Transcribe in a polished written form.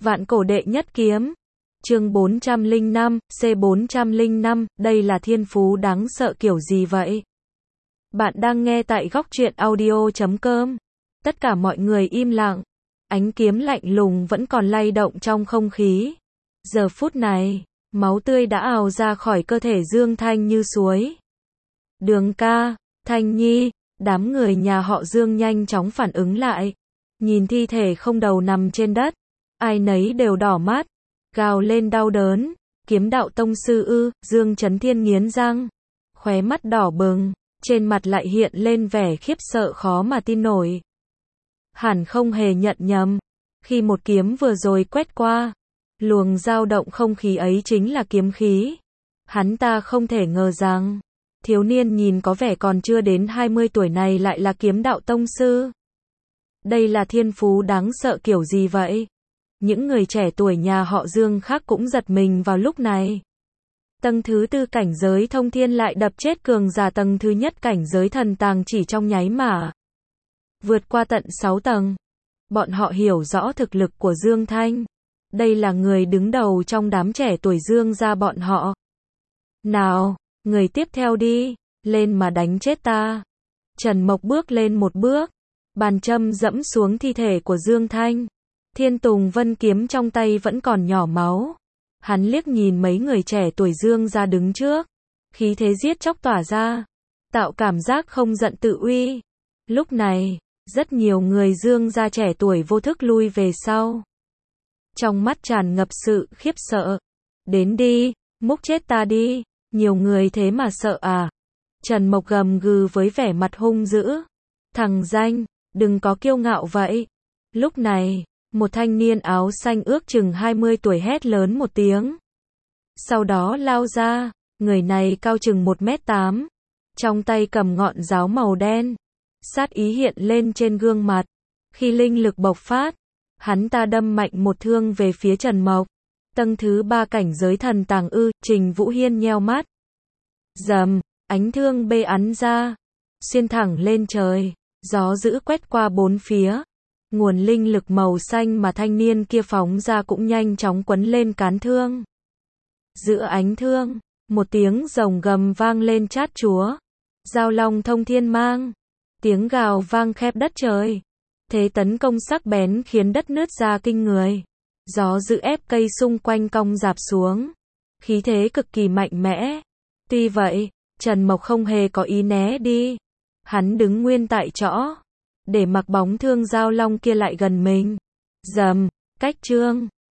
Vạn cổ đệ nhất kiếm. Chương 405, C405, đây là thiên phú đáng sợ kiểu gì vậy? Bạn đang nghe tại góc truyện audio.com. Tất cả mọi người im lặng. Ánh kiếm lạnh lùng vẫn còn lay động trong không khí. Giờ phút này, máu tươi đã ào ra khỏi cơ thể Dương Thanh như suối. Đường ca, Thanh Nhi, đám người nhà họ Dương nhanh chóng phản ứng lại. Nhìn thi thể không đầu nằm trên đất, ai nấy đều đỏ mắt, gào lên đau đớn. Kiếm đạo tông sư ư? Dương Chấn Thiên nghiến răng, khóe mắt đỏ bừng, trên mặt lại hiện lên vẻ khiếp sợ khó mà tin nổi. Hẳn không hề nhận nhầm, khi một kiếm vừa rồi quét qua, luồng dao động không khí ấy chính là kiếm khí. Hắn ta không thể ngờ rằng, thiếu niên nhìn có vẻ còn chưa đến 20 tuổi này lại là kiếm đạo tông sư. Đây là thiên phú đáng sợ kiểu gì vậy? Những người trẻ tuổi nhà họ Dương khác cũng giật mình vào lúc này. Tầng thứ tư cảnh giới thông thiên lại đập chết cường giả tầng thứ nhất cảnh giới thần tàng chỉ trong nháy mà. Vượt qua tận 6 tầng. Bọn họ hiểu rõ thực lực của Dương Thanh. Đây là người đứng đầu trong đám trẻ tuổi Dương gia bọn họ. Nào, người tiếp theo đi, lên mà đánh chết ta. Trần Mộc bước lên một bước, bàn châm dẫm xuống thi thể của Dương Thanh. Thiên Tùng Vân kiếm trong tay vẫn còn nhỏ máu. Hắn liếc nhìn mấy người trẻ tuổi Dương gia đứng trước, khí thế giết chóc tỏa ra, tạo cảm giác không giận tự uy. Lúc này, rất nhiều người Dương gia trẻ tuổi vô thức lui về sau. Trong mắt tràn ngập sự khiếp sợ. Đến đi, múc chết ta đi, nhiều người thế mà sợ à? Trần Mộc gầm gừ với vẻ mặt hung dữ. Thằng danh, đừng có kiêu ngạo vậy. Lúc này, một thanh niên áo xanh ước chừng 20 tuổi hét lớn một tiếng. Sau đó lao ra, người này cao chừng 1m8, trong tay cầm ngọn giáo màu đen. Sát ý hiện lên trên gương mặt. Khi linh lực bộc phát, hắn ta đâm mạnh một thương về phía Trần Mộc. Tầng thứ 3 cảnh giới thần tàng ư? Trình Vũ Hiên nheo mắt. Rầm, ánh thương bắn ra, xuyên thẳng lên trời, gió dữ quét qua bốn phía. Nguồn linh lực màu xanh mà thanh niên kia phóng ra cũng nhanh chóng quấn lên cán thương. Giữa ánh thương, một tiếng rồng gầm vang lên chát chúa. Giao long thông thiên mang. Tiếng gào vang khép đất trời. Thế tấn công sắc bén khiến đất nứt ra kinh người. Gió dữ ép cây xung quanh cong rạp xuống. Khí thế cực kỳ mạnh mẽ. Tuy vậy, Trần Mộc không hề có ý né đi. Hắn đứng nguyên tại chỗ, để mặc bóng thương giao long kia lại gần mình. Rầm, cách trương,